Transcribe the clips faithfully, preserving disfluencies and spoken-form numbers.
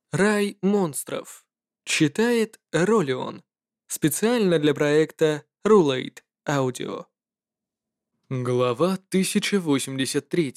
Рай монстров. Читает Ролион. Специально для проекта Rulate Audio. Глава тысяча восемьдесят три.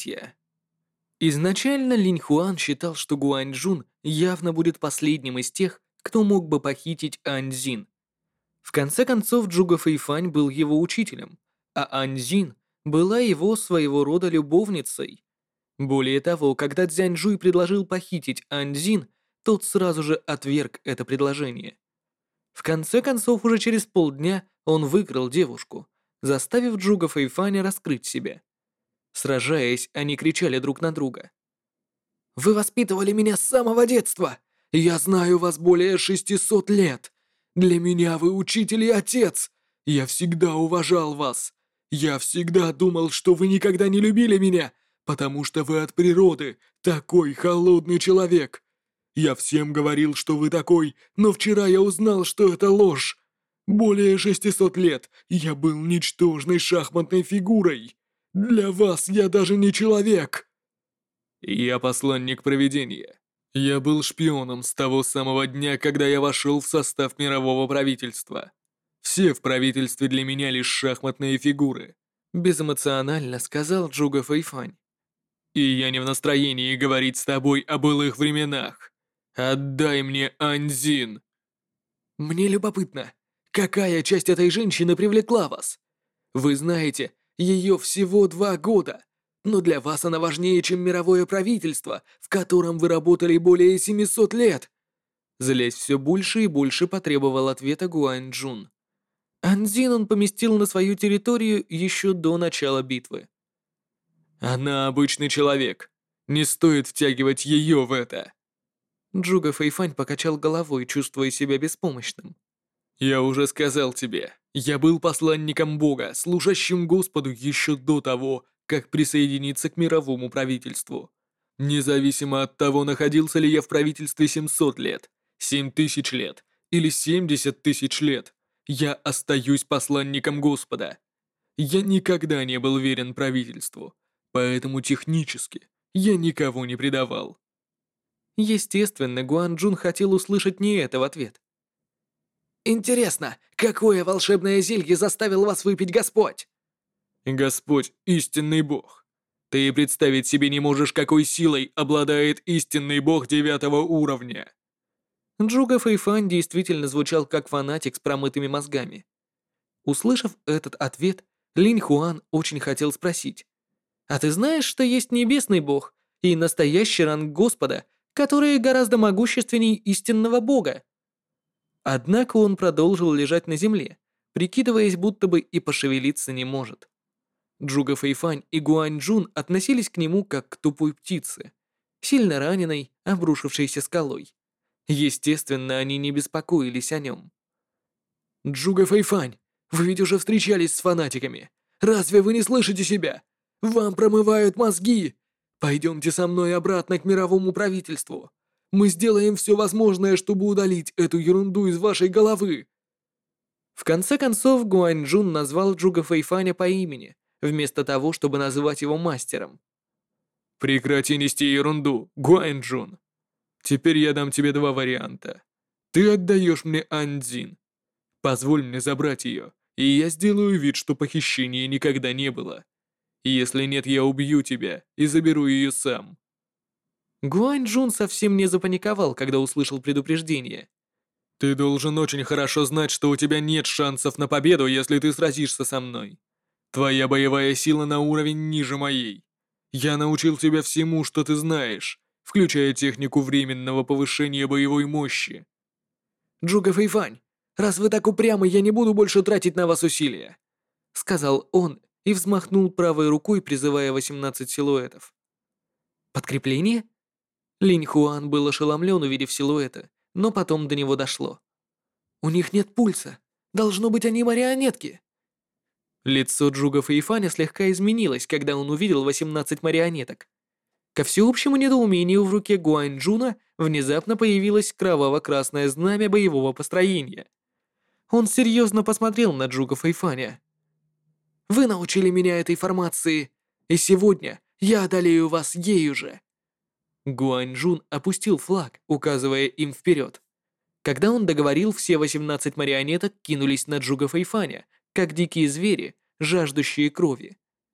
Изначально Линь Хуан считал, что Гуань Джун явно будет последним из тех, кто мог бы похитить Ань Цзин. В конце концов, Джуга Фэйфань был его учителем, а Ань Цзин была его своего рода любовницей. Более того, когда Цзянь Жуй предложил похитить Ань Цзин, тот сразу же отверг это предложение. В конце концов, уже через полдня он выиграл девушку, заставив Джуга Фэйфаня раскрыть себя. Сражаясь, они кричали друг на друга. «Вы воспитывали меня с самого детства! Я знаю вас более шестисот лет! Для меня вы учитель и отец! Я всегда уважал вас! Я всегда думал, что вы никогда не любили меня, потому что вы от природы такой холодный человек! Я всем говорил, что вы такой, но вчера я узнал, что это ложь! Более шестисот лет я был ничтожной шахматной фигурой! Для вас я даже не человек!» «Я посланник провидения. Я был шпионом с того самого дня, когда я вошел в состав мирового правительства. Все в правительстве для меня лишь шахматные фигуры», — безэмоционально сказал Джуга Фэйфань. «И я не в настроении говорить с тобой о былых временах. Отдай мне Ань Цзин». «Мне любопытно, какая часть этой женщины привлекла вас? Вы знаете, ее всего два года, но для вас она важнее, чем мировое правительство, в котором вы работали более семисот лет». Злясь все больше и больше, потребовал ответа Гуань Джун. Ань Цзин он поместил на свою территорию еще до начала битвы. «Она обычный человек. Не стоит втягивать ее в это». Джуга Фэйфань покачал головой, чувствуя себя беспомощным. «Я уже сказал тебе, я был посланником Бога, служащим Господу еще до того, как присоединиться к мировому правительству. Независимо от того, находился ли я в правительстве семьсот лет, семь тысяч лет или семьдесят тысяч лет, я остаюсь посланником Господа. Я никогда не был верен правительству, поэтому технически я никого не предавал». Естественно, Гуан Джун хотел услышать не это в ответ. «Интересно, какое волшебное зелье заставил вас выпить Господь?» «Господь — истинный Бог. Ты и представить себе не можешь, какой силой обладает истинный Бог девятого уровня». Джуга Фэйфань действительно звучал как фанатик с промытыми мозгами. Услышав этот ответ, Линь Хуан очень хотел спросить. «А ты знаешь, что есть небесный Бог и настоящий ранг Господа, которые гораздо могущественней истинного Бога?» Однако он продолжил лежать на земле, прикидываясь, будто бы и пошевелиться не может. Джуга Фэйфань и Гуань Джун относились к нему как к тупой птице, сильно раненой, обрушившейся скалой. Естественно, они не беспокоились о нем. «Джуга Фэйфань, вы ведь уже встречались с фанатиками. Разве вы не слышите себя? Вам промывают мозги! Пойдемте со мной обратно к мировому правительству. Мы сделаем все возможное, чтобы удалить эту ерунду из вашей головы». В конце концов, Гуань Джун назвал Джуга Фэйфаня по имени, вместо того, чтобы называть его мастером. «Прекрати нести ерунду, Гуань Джун. Теперь я дам тебе два варианта. Ты отдаешь мне Ань Цзин. Позволь мне забрать ее, и я сделаю вид, что похищения никогда не было. Если нет, я убью тебя и заберу ее сам». Гуань Джун совсем не запаниковал, когда услышал предупреждение. «Ты должен очень хорошо знать, что у тебя нет шансов на победу, если ты сразишься со мной. Твоя боевая сила на уровень ниже моей. Я научил тебя всему, что ты знаешь, включая технику временного повышения боевой мощи». «Джуга Фэйфань, раз вы так упрямы, я не буду больше тратить на вас усилия», сказал он и взмахнул правой рукой, призывая восемнадцать силуэтов. «Подкрепление?» Линь Хуан был ошеломлен, увидев силуэты, но потом до него дошло. «У них нет пульса. Должно быть, они марионетки». Лицо Джуга Фэйфаня слегка изменилось, когда он увидел восемнадцать марионеток. Ко всеобщему недоумению в руке Гуань Джуна внезапно появилось кроваво-красное знамя боевого построения. Он серьезно посмотрел на Джуга Фэйфаня. «Вы научили меня этой формации, и сегодня я одолею вас ею же». Гуаньчжун опустил флаг, указывая им вперед. Когда он договорил, все восемнадцать марионеток кинулись на Джуга Фэйфаня, как дикие звери, жаждущие крови.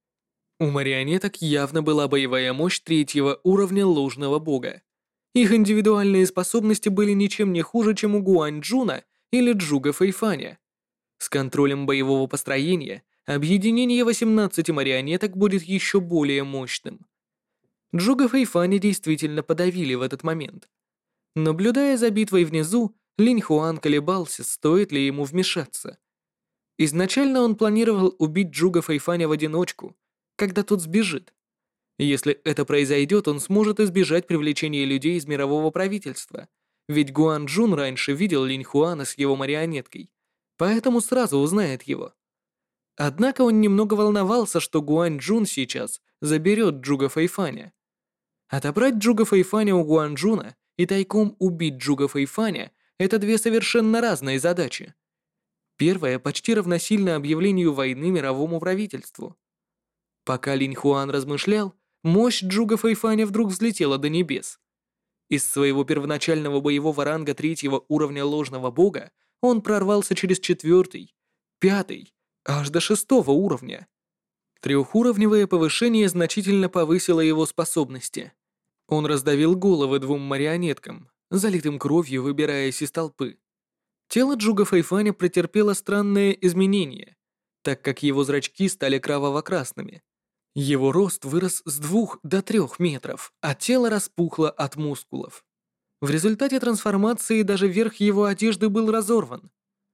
У марионеток явно была боевая мощь третьего уровня ложного бога. Их индивидуальные способности были ничем не хуже, чем у Гуаньчжуна или Джуга Фэйфаня. С контролем боевого построения объединение восемнадцати марионеток будет еще более мощным. Джуга Фэйфаня действительно подавили в этот момент. Наблюдая за битвой внизу, Линь Хуан колебался, стоит ли ему вмешаться. Изначально он планировал убить Джуга Фэйфаня в одиночку, когда тот сбежит. Если это произойдет, он сможет избежать привлечения людей из мирового правительства, ведь Гуан Джун раньше видел Линь Хуана с его марионеткой, поэтому сразу узнает его. Однако он немного волновался, что Гуан Джун сейчас заберет Джуга Фэйфаня. Отобрать Джуга Фэйфаня у Гуан Джуна и тайком убить Джуга Фэйфаня — это две совершенно разные задачи. Первая почти равносильна объявлению войны мировому правительству. Пока Линь Хуан размышлял, мощь Джуга Фэйфаня вдруг взлетела до небес. Из своего первоначального боевого ранга третьего уровня ложного бога он прорвался через четвертый, пятый, аж до шестого уровня. Трехуровневое повышение значительно повысило его способности. Он раздавил головы двум марионеткам, залитым кровью выбираясь из толпы. Тело Джуга Фэйфаня претерпело странное изменение, так как его зрачки стали кроваво-красными. Его рост вырос с двух до трех метров, а тело распухло от мускулов. В результате трансформации даже верх его одежды был разорван.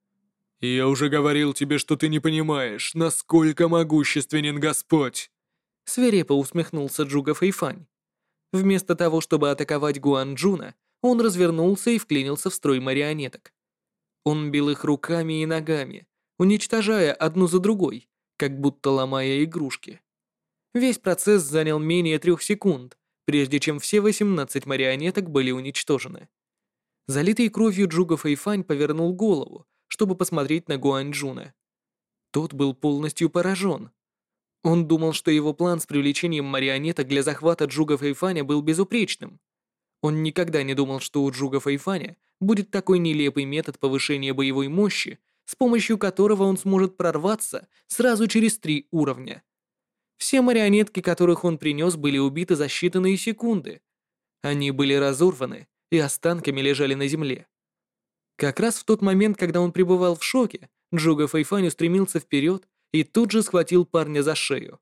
«Я уже говорил тебе, что ты не понимаешь, насколько могущественен Господь!» Свирепо усмехнулся Джуга Фэйфань. Вместо того, чтобы атаковать Гуан Джуна, он развернулся и вклинился в строй марионеток. Он бил их руками и ногами, уничтожая одну за другой, как будто ломая игрушки. Весь процесс занял менее трех секунд, прежде чем все восемнадцать марионеток были уничтожены. Залитый кровью Джуга Фэйфань повернул голову, чтобы посмотреть на Гуаньчжуна. Тот был полностью поражен. Он думал, что его план с привлечением марионеток для захвата Джуга Фэйфаня был безупречным. Он никогда не думал, что у Джуга Фэйфаня будет такой нелепый метод повышения боевой мощи, с помощью которого он сможет прорваться сразу через три уровня. Все марионетки, которых он принес, были убиты за считанные секунды. Они были разорваны и останками лежали на земле. Как раз в тот момент, когда он пребывал в шоке, Джуга Фэйфань устремился вперед и тут же схватил парня за шею.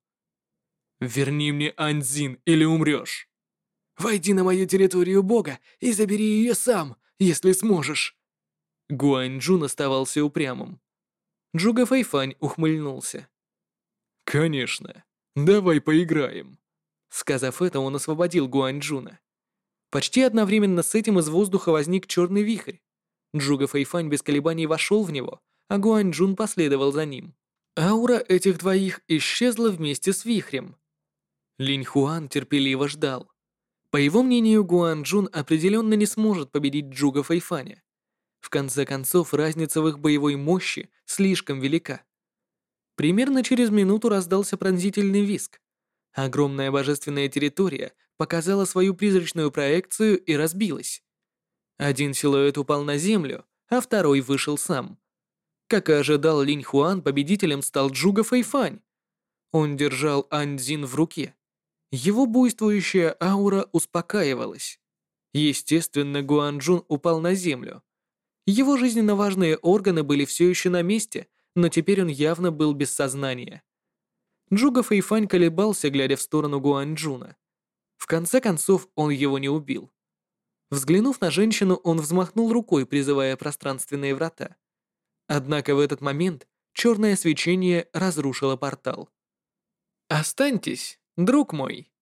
«Верни мне Аньцзин или умрешь!» «Войди на мою территорию бога и забери ее сам, если сможешь!» Гуаньчжун оставался упрямым. Джуга Фэйфань ухмыльнулся. «Конечно. Давай поиграем». Сказав это, он освободил Гуаньчжуна. Почти одновременно с этим из воздуха возник черный вихрь. Джуга Фэйфань без колебаний вошел в него, а Гуаньчжун последовал за ним. Аура этих двоих исчезла вместе с вихрем. Линь Хуан терпеливо ждал. По его мнению, Гуаньчжун определенно не сможет победить Джуга Фэйфаня. В конце концов, разница в их боевой мощи слишком велика. Примерно через минуту раздался пронзительный визг. Огромная божественная территория показала свою призрачную проекцию и разбилась. Один силуэт упал на землю, а второй вышел сам. Как и ожидал Линь Хуан, победителем стал Джуга Фэйфань. Он держал Аньцзин в руке. Его буйствующая аура успокаивалась. Естественно, Гуаньчжун упал на землю. Его жизненно важные органы были все еще на месте, но теперь он явно был без сознания. Джуга Фэйфань колебался, глядя в сторону Гуаньчжуна. В конце концов, он его не убил. Взглянув на женщину, он взмахнул рукой, призывая пространственные врата. Однако в этот момент черное свечение разрушило портал. «Останьтесь, друг мой!»